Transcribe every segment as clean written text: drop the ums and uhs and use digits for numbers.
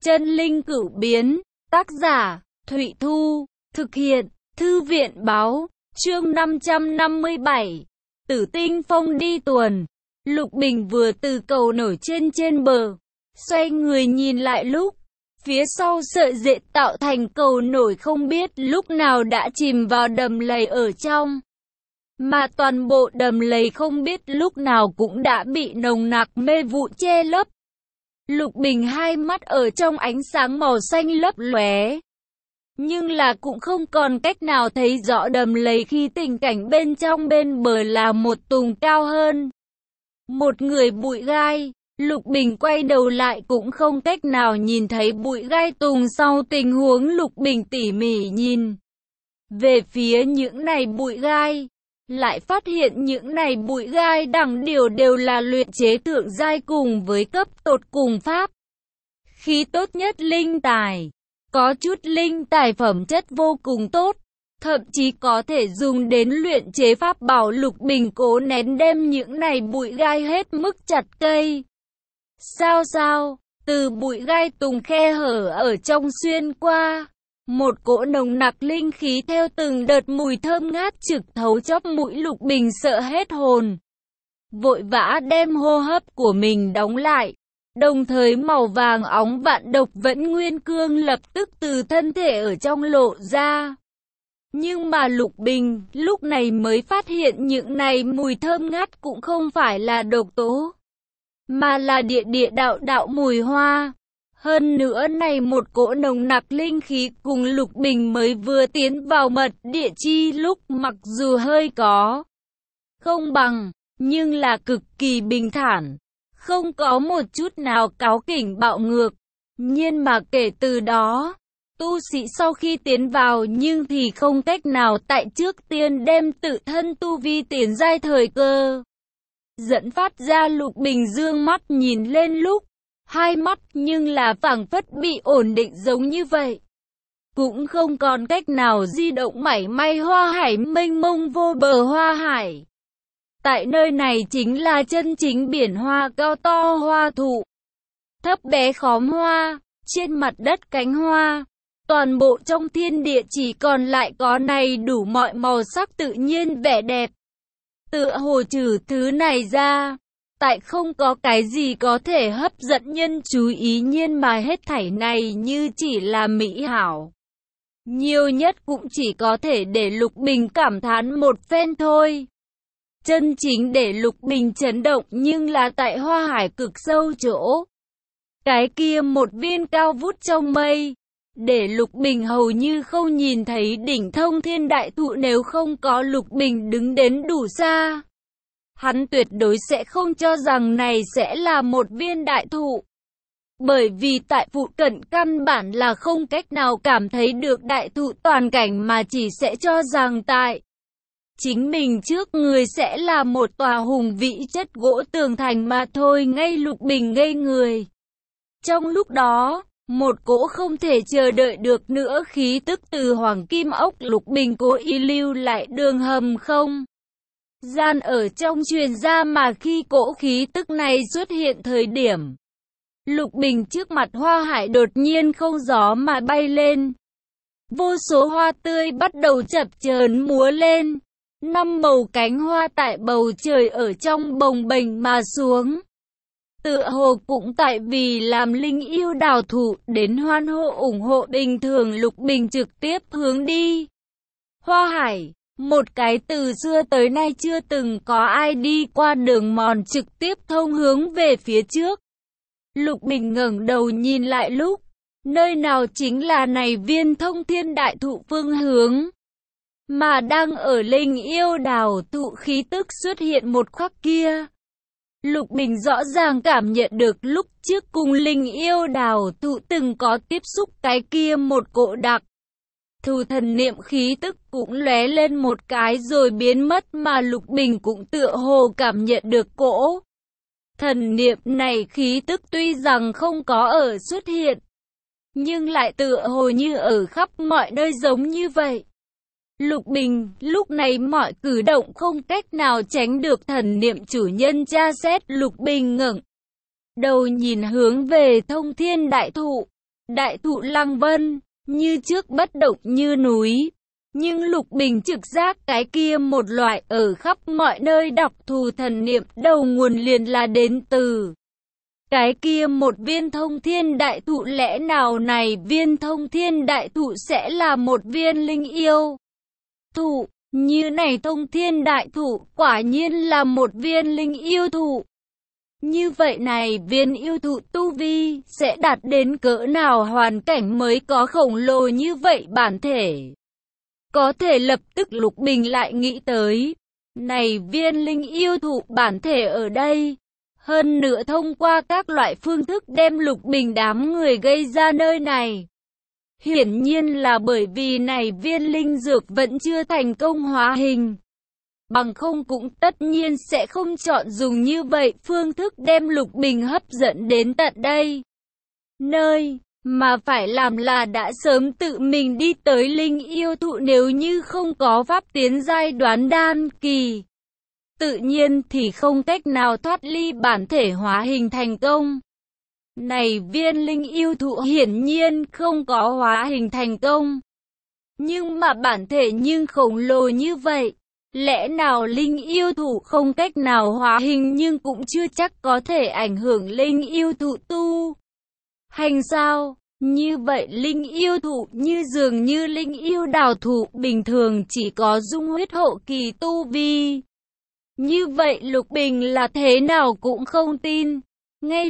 Chân linh cửu biến, tác giả, Thụy Thu, thực hiện, Thư viện báo, chương 557, Tử Tinh Phong đi tuần. Lục Bình vừa từ cầu nổi trên bờ, xoay người nhìn lại lúc, phía sau sợi dệt tạo thành cầu nổi không biết lúc nào đã chìm vào đầm lầy ở trong. Mà toàn bộ đầm lầy không biết lúc nào cũng đã bị nồng nặc mê vụ che lấp. Lục Bình hai mắt ở trong ánh sáng màu xanh lấp lóe, nhưng là cũng không còn cách nào thấy rõ đầm lầy khi tình cảnh bên trong bên bờ là một tùng cao hơn một người bụi gai. Lục Bình quay đầu lại cũng không cách nào nhìn thấy bụi gai tùng sau tình huống. Lục Bình tỉ mỉ nhìn về phía những này bụi gai, lại phát hiện những này bụi gai đẳng điều đều là luyện chế thượng giai cùng với cấp tột cùng pháp khí tốt nhất linh tài. Có chút linh tài phẩm chất vô cùng tốt, thậm chí có thể dùng đến luyện chế pháp bảo. Lục Bình cố nén đem những này bụi gai hết mức chặt cây. Sao, từ bụi gai tùng khe hở ở trong xuyên qua, một cỗ nồng nặc linh khí theo từng đợt mùi thơm ngát trực thấu chóp mũi. Lục Bình sợ hết hồn, vội vã đem hô hấp của mình đóng lại. Đồng thời màu vàng óng vạn độc vẫn nguyên cương lập tức từ thân thể ở trong lộ ra. Nhưng mà Lục Bình lúc này mới phát hiện những này mùi thơm ngát cũng không phải là độc tố, mà là địa đạo mùi hoa. Hơn nữa này một cỗ nồng nặc linh khí cùng Lục Bình mới vừa tiến vào mật địa chi lúc mặc dù hơi có không bằng, nhưng là cực kỳ bình thản, không có một chút nào cáu kỉnh bạo ngược. Nhưng mà kể từ đó, tu sĩ sau khi tiến vào nhưng thì không cách nào tại trước tiên đem tự thân tu vi tiến giai thời cơ dẫn phát ra. Lục Bình dương mắt nhìn lên lúc, hai mắt nhưng là phảng phất bị ổn định giống như vậy, cũng không còn cách nào di động mảy may. Hoa hải mênh mông vô bờ hoa hải. Tại nơi này chính là chân chính biển hoa, cao to hoa thụ, thấp bé khóm hoa, trên mặt đất cánh hoa. Toàn bộ trong thiên địa chỉ còn lại có này đủ mọi màu sắc tự nhiên vẻ đẹp. Tựa hồ trừ thứ này ra, tại không có cái gì có thể hấp dẫn nhân chú ý. Nhưng mà hết thảy này như chỉ là mỹ hảo, nhiều nhất cũng chỉ có thể để Lục Bình cảm thán một phen thôi. Chân chính để Lục Bình chấn động nhưng là tại hoa hải cực sâu chỗ, cái kia một viên cao vút trong mây, để Lục Bình hầu như không nhìn thấy đỉnh thông thiên đại thụ. Nếu không có Lục Bình đứng đến đủ xa, hắn tuyệt đối sẽ không cho rằng này sẽ là một viên đại thụ. Bởi vì tại phụ cận căn bản là không cách nào cảm thấy được đại thụ toàn cảnh, mà chỉ sẽ cho rằng tại chính mình trước người sẽ là một tòa hùng vĩ chất gỗ tường thành mà thôi. Ngay Lục Bình ngây người. Trong lúc đó, một cỗ không thể chờ đợi được nữa khí tức từ hoàng kim ốc Lục Bình cố ý lưu lại đường hầm không gian ở trong truyền ra, mà khi cỗ khí tức này xuất hiện thời điểm, Lục Bình trước mặt hoa hải đột nhiên không gió mà bay lên. Vô số hoa tươi bắt đầu chập chờn múa lên. 5 màu cánh hoa tại bầu trời ở trong bồng bềnh mà xuống. Tựa hồ cũng tại vì làm linh yêu đào thụ đến hoan hô ủng hộ. Bình thường Lục Bình trực tiếp hướng đi hoa hải, một cái từ xưa tới nay chưa từng có ai đi qua đường mòn trực tiếp thông hướng về phía trước. Lục Bình ngẩng đầu nhìn lại lúc, nơi nào chính là này viên thông thiên đại thụ phương hướng, mà đang ở linh yêu đào thụ khí tức xuất hiện một khắc kia. Lục Bình rõ ràng cảm nhận được lúc trước cùng linh yêu đào thụ từng có tiếp xúc cái kia một cỗ đặc thù thần niệm khí tức cũng lóe lên một cái rồi biến mất, mà Lục Bình cũng tựa hồ cảm nhận được cỗ thần niệm này khí tức tuy rằng không có ở xuất hiện, nhưng lại tựa hồ như ở khắp mọi nơi giống như vậy. Lục Bình lúc này mọi cử động không cách nào tránh được thần niệm chủ nhân tra xét. Lục Bình ngẩng đầu nhìn hướng về thông thiên đại thụ, Đại thụ Lăng Vân, như trước bất động như núi. Nhưng Lục Bình trực giác cái kia một loại ở khắp mọi nơi đặc thù thần niệm đầu nguồn liền là đến từ cái kia một viên thông thiên đại thụ. Lẽ nào này viên thông thiên đại thụ sẽ là một viên linh yêu thụ? Như này thông thiên đại thụ quả nhiên là một viên linh yêu thụ. Như vậy này viên yêu thụ tu vi sẽ đạt đến cỡ nào hoàn cảnh mới có khổng lồ như vậy bản thể? Có thể lập tức Lục Bình lại nghĩ tới, này viên linh yêu thụ bản thể ở đây. Hơn nữa thông qua các loại phương thức đem Lục Bình đám người gây ra nơi này. Hiển nhiên là bởi vì này viên linh dược vẫn chưa thành công hóa hình. Bằng không cũng tất nhiên sẽ không chọn dùng như vậy phương thức đem Lục Bình hấp dẫn đến tận đây. Nơi mà phải làm là đã sớm tự mình đi tới linh yêu thụ, nếu như không có pháp tiến giai đoán đan kỳ. Tự nhiên thì không cách nào thoát ly bản thể hóa hình thành công. Này viên linh yêu thụ hiển nhiên không có hóa hình thành công. Nhưng mà bản thể nhưng khổng lồ như vậy. Lẽ nào linh yêu thụ không cách nào hóa hình nhưng cũng chưa chắc có thể ảnh hưởng linh yêu thụ tu hành sao? Như vậy linh yêu thụ như dường như linh yêu đào thụ bình thường chỉ có dung huyết hậu kỳ tu vi. Như vậy Lục Bình là thế nào cũng không tin. Ngay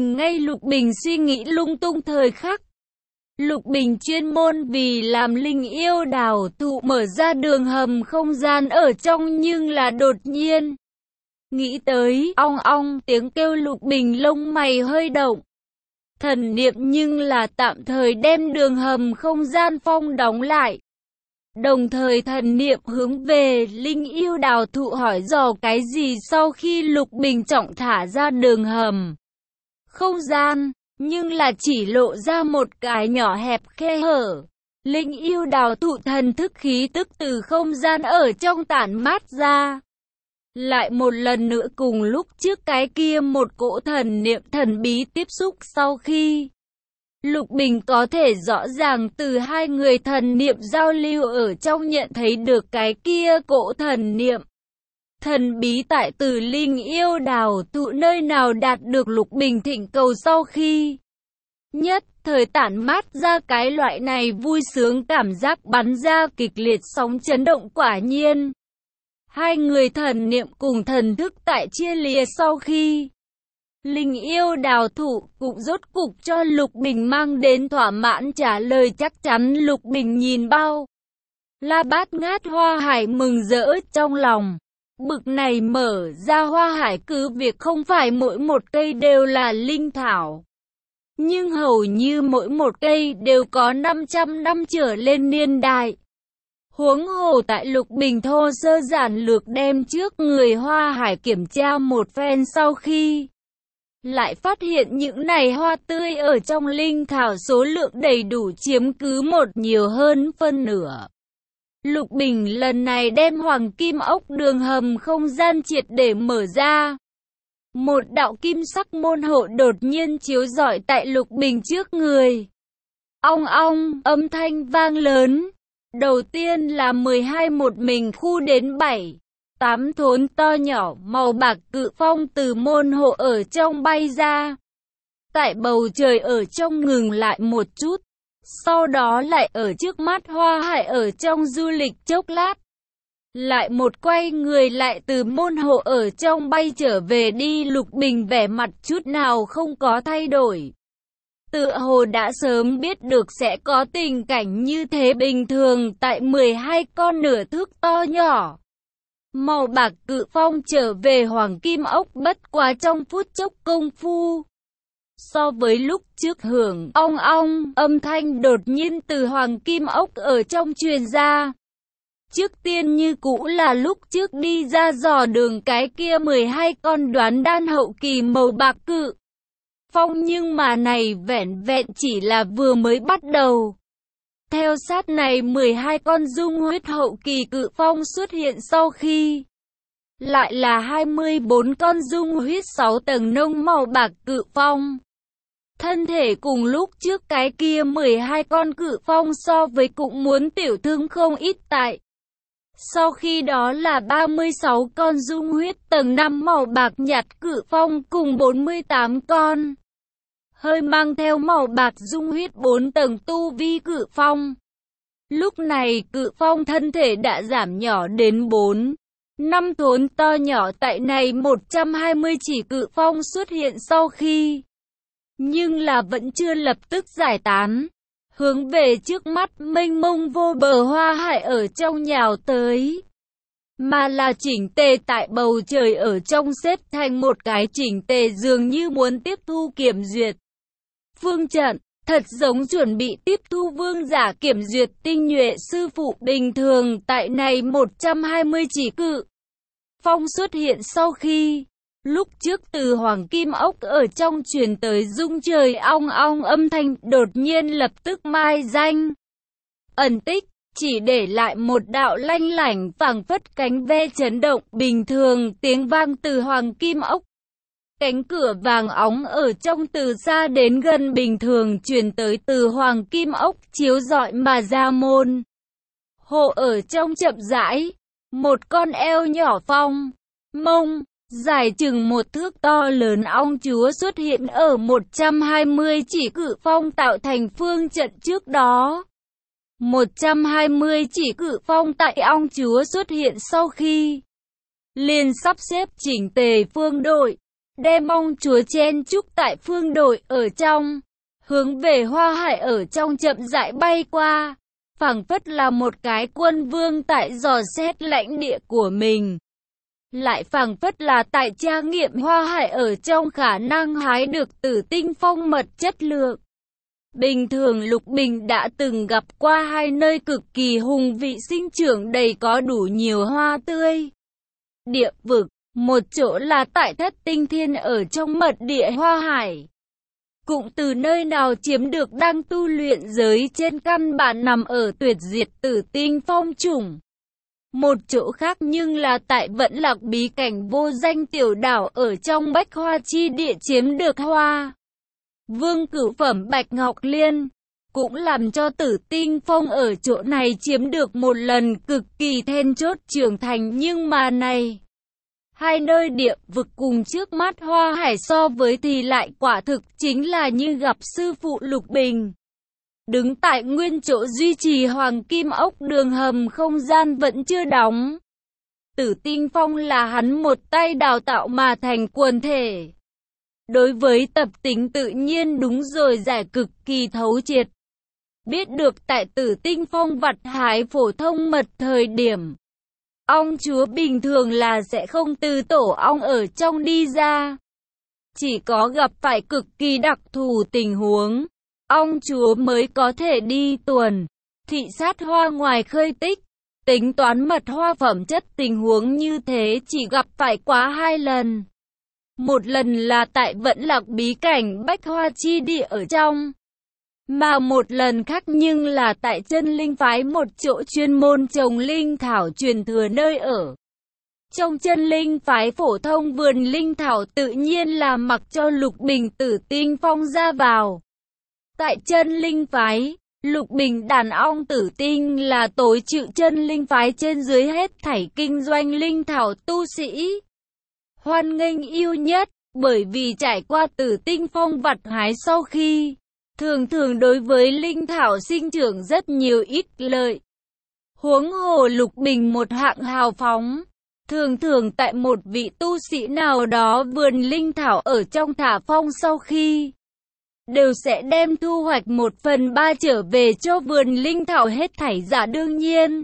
Lục Bình suy nghĩ lung tung thời khắc. Lục Bình chuyên môn vì làm linh yêu đào thụ mở ra đường hầm không gian ở trong, nhưng là đột nhiên nghĩ tới ong ong tiếng kêu, Lục Bình lông mày hơi động. Thần niệm nhưng là tạm thời đem đường hầm không gian phong đóng lại. Đồng thời thần niệm hướng về linh yêu đào thụ hỏi dò cái gì sau khi Lục Bình trọng thả ra đường hầm không gian, nhưng là chỉ lộ ra một cái nhỏ hẹp khe hở. Linh yêu đào thụ thần thức khí tức từ không gian ở trong tản mát ra. Lại một lần nữa cùng lúc trước cái kia một cỗ thần niệm thần bí tiếp xúc, sau khi Lục Bình có thể rõ ràng từ hai người thần niệm giao lưu ở trong nhận thấy được cái kia cỗ thần niệm thần bí tại từ linh yêu đào thụ nơi nào đạt được Lục Bình thỉnh cầu, sau khi nhất thời tản mát ra cái loại này vui sướng cảm giác, bắn ra kịch liệt sóng chấn động. Quả nhiên hai người thần niệm cùng thần thức tại chia lìa sau khi linh yêu đào thụ cũng rốt cục cho Lục Bình mang đến thỏa mãn trả lời chắc chắn. Lục Bình nhìn bao la bát ngát hoa hải mừng rỡ trong lòng. Bực này mở ra hoa hải cứ việc không phải mỗi một cây đều là linh thảo, nhưng hầu như mỗi một cây đều có 500 năm trở lên niên đại. Huống hồ tại Lục Bình thô sơ giản lược đem trước người hoa hải kiểm tra một phen sau khi lại phát hiện những này hoa tươi ở trong linh thảo số lượng đầy đủ, chiếm cứ một nhiều hơn phân nửa. Lục Bình lần này đem hoàng kim ốc đường hầm không gian triệt để mở ra. Một đạo kim sắc môn hộ đột nhiên chiếu rọi tại Lục Bình trước người. Ong ong, âm thanh vang lớn. Đầu tiên là 12 một mình khu đến 7, 8 thốn to nhỏ màu bạc cự phong từ môn hộ ở trong bay ra. Tại bầu trời ở trong ngừng lại một chút. Sau đó lại ở trước mắt hoa hải ở trong du lịch chốc lát. Lại một quay người lại từ môn hộ ở trong bay trở về đi. Lục Bình vẻ mặt chút nào không có thay đổi. Tựa hồ đã sớm biết được sẽ có tình cảnh như thế. Bình thường tại 12 con nửa thước to nhỏ màu bạc cự phong trở về hoàng kim ốc bất quá trong phút chốc công phu. So với lúc trước hưởng ong ong, âm thanh đột nhiên từ hoàng kim ốc ở trong truyền ra. Trước tiên như cũ là lúc trước đi ra dò đường cái kia 12 con đoán đan hậu kỳ màu bạc cự phong, nhưng mà này vẻn vẹn chỉ là vừa mới bắt đầu. Theo sát này 12 con dung huyết hậu kỳ cự phong xuất hiện sau khi lại là 24 con dung huyết 6 tầng nông màu bạc cự phong. Thân thể cùng lúc trước cái kia 12 con cự phong so với cũng muốn tiểu thương không ít tại. Sau khi đó là 36 con dung huyết tầng 5 màu bạc nhạt cự phong cùng 48 con hơi mang theo màu bạc dung huyết 4 tầng tu vi cự phong. Lúc này cự phong thân thể đã giảm nhỏ đến 4-5 thốn to nhỏ tại này 120 chỉ cự phong xuất hiện sau khi. Nhưng là vẫn chưa lập tức giải tán. Hướng về trước mắt mênh mông vô bờ hoa hải ở trong nhào tới. Mà là chỉnh tề tại bầu trời ở trong xếp thành một cái chỉnh tề dường như muốn tiếp thu kiểm duyệt. Phương trận, thật giống chuẩn bị tiếp thu vương giả kiểm duyệt tinh nhuệ sư phụ bình thường tại này 120 chỉ cự. Phong xuất hiện sau khi, lúc trước từ hoàng kim ốc ở trong truyền tới rung trời ong ong âm thanh đột nhiên lập tức mai danh. Ẩn tích, chỉ để lại một đạo lanh lảnh phảng phất cánh ve chấn động bình thường tiếng vang từ hoàng kim ốc. Cánh cửa vàng óng ở trong từ xa đến gần bình thường truyền tới từ hoàng kim ốc chiếu rọi mà ra môn. Hộ ở trong chậm rãi, một con eo nhỏ phong, mông, dài chừng 1 thước to lớn ong chúa xuất hiện ở 120 chỉ cự phong tạo thành phương trận trước đó. 120 chỉ cự phong tại ong chúa xuất hiện sau khi liền sắp xếp chỉnh tề phương đội, đem ong chúa chen chúc tại phương đội ở trong, hướng về hoa hải ở trong chậm rãi bay qua, phảng phất là một cái quân vương tại dò xét lãnh địa của mình. Lại phảng phất là tại tra nghiệm hoa hải ở trong khả năng hái được tử tinh phong mật chất lượng. Bình thường Lục Bình đã từng gặp qua 2 nơi cực kỳ hùng vị sinh trưởng đầy có đủ nhiều hoa tươi. Địa vực, một chỗ là tại Thất Tinh Thiên ở trong mật địa hoa hải. Cũng từ nơi nào chiếm được đang tu luyện giới trên căn bản nằm ở tuyệt diệt tử tinh phong chủng. Một chỗ khác nhưng là tại Vẫn Lạc bí cảnh vô danh tiểu đảo ở trong Bách Hoa chi địa chiếm được hoa vương cửu phẩm Bạch Ngọc Liên, cũng làm cho tử tinh phong ở chỗ này chiếm được một lần cực kỳ then chốt trưởng thành. Nhưng mà này, 2 nơi địa vực cùng trước mắt hoa hải so với thì lại quả thực chính là như gặp sư phụ Lục Bình. Đứng tại nguyên chỗ duy trì hoàng kim ốc đường hầm không gian vẫn chưa đóng. Tử tinh phong là hắn một tay đào tạo mà thành quần thể. Đối với tập tính tự nhiên đúng rồi giải cực kỳ thấu triệt. Biết được tại tử tinh phong vặt hái phổ thông mật thời điểm. Ong chúa bình thường là sẽ không từ tổ ong ở trong đi ra. Chỉ có gặp phải cực kỳ đặc thù tình huống, ong chúa mới có thể đi tuần, thị sát hoa ngoài khơi tích. Tính toán mật hoa phẩm chất tình huống như thế chỉ gặp phải quá 2 lần. Một lần là tại Vẫn Lạc bí cảnh Bách Hoa chi địa ở trong. Mà một lần khác nhưng là tại Chân Linh phái một chỗ chuyên môn trồng linh thảo truyền thừa nơi ở. Trong Chân Linh phái phổ thông vườn linh thảo tự nhiên là mặc cho Lục Bình tử tinh phong ra vào. Tại Chân Linh phái, Lục Bình đàn ong tử tinh là tối chịu Chân Linh phái trên dưới hết thảy kinh doanh linh thảo tu sĩ hoan nghênh yêu nhất, bởi vì trải qua tử tinh phong vặt hái sau khi thường thường đối với linh thảo sinh trưởng rất nhiều ít lợi. Huống hồ Lục Bình một hạng hào phóng, thường thường tại một vị tu sĩ nào đó vườn linh thảo ở trong thả phong sau khi đều sẽ đem thu hoạch 1/3 trở về cho vườn linh thảo hết thảy giả đương nhiên.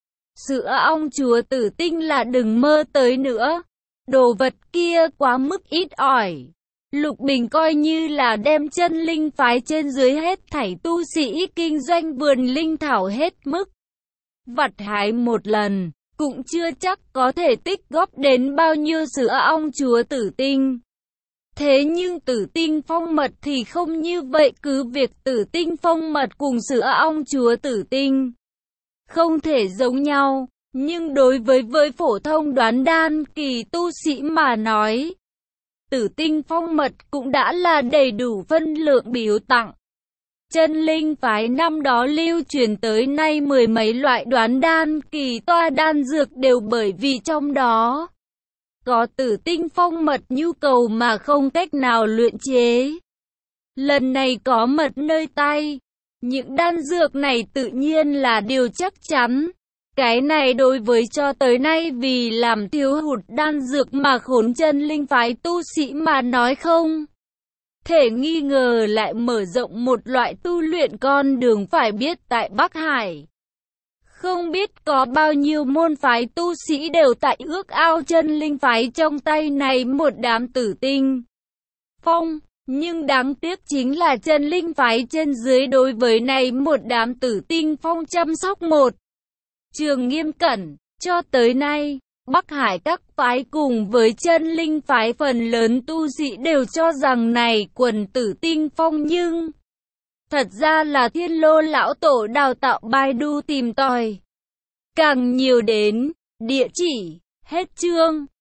Sữa ong chúa tử tinh là đừng mơ tới nữa. Đồ vật kia quá mức ít ỏi. Lục Bình coi như là đem Chân Linh phái trên dưới hết thảy tu sĩ kinh doanh vườn linh thảo hết mức vặt hái một lần, cũng chưa chắc có thể tích góp đến bao nhiêu sữa ong chúa tử tinh. Thế nhưng tử tinh phong mật thì không như vậy, cứ việc tử tinh phong mật cùng sữa ong chúa tử tinh không thể giống nhau. Nhưng đối với phổ thông đoán đan kỳ tu sĩ mà nói, Tử Tinh Phong mật cũng đã là đầy đủ phân lượng biếu tặng. Chân linh phái năm đó lưu truyền tới nay mười mấy loại đoán đan, kỳ toa đan dược đều bởi vì trong đó có Tử Tinh Phong mật nhu cầu mà không cách nào luyện chế. Lần này có mật nơi tay, những đan dược này tự nhiên là điều chắc chắn. Cái này đối với cho tới nay vì làm thiếu hụt đan dược mà khốn chân linh phái tu sĩ mà nói không thể nghi ngờ lại mở rộng một loại tu luyện con đường. Phải biết tại Bắc Hải, không biết có bao nhiêu môn phái tu sĩ đều tại ước ao chân linh phái trong tay này một đám Tử Tinh Phong. Nhưng đáng tiếc chính là chân linh phái trên dưới đối với này một đám Tử Tinh Phong chăm sóc một trường nghiêm cẩn. Cho tới nay, Bắc Hải các phái cùng với chân linh phái phần lớn tu sĩ đều cho rằng này quần Tử Tinh Phong, nhưng thật ra là Thiên Lô lão tổ đào tạo Baidu tìm tòi. Càng nhiều đến địa chỉ, hết chương.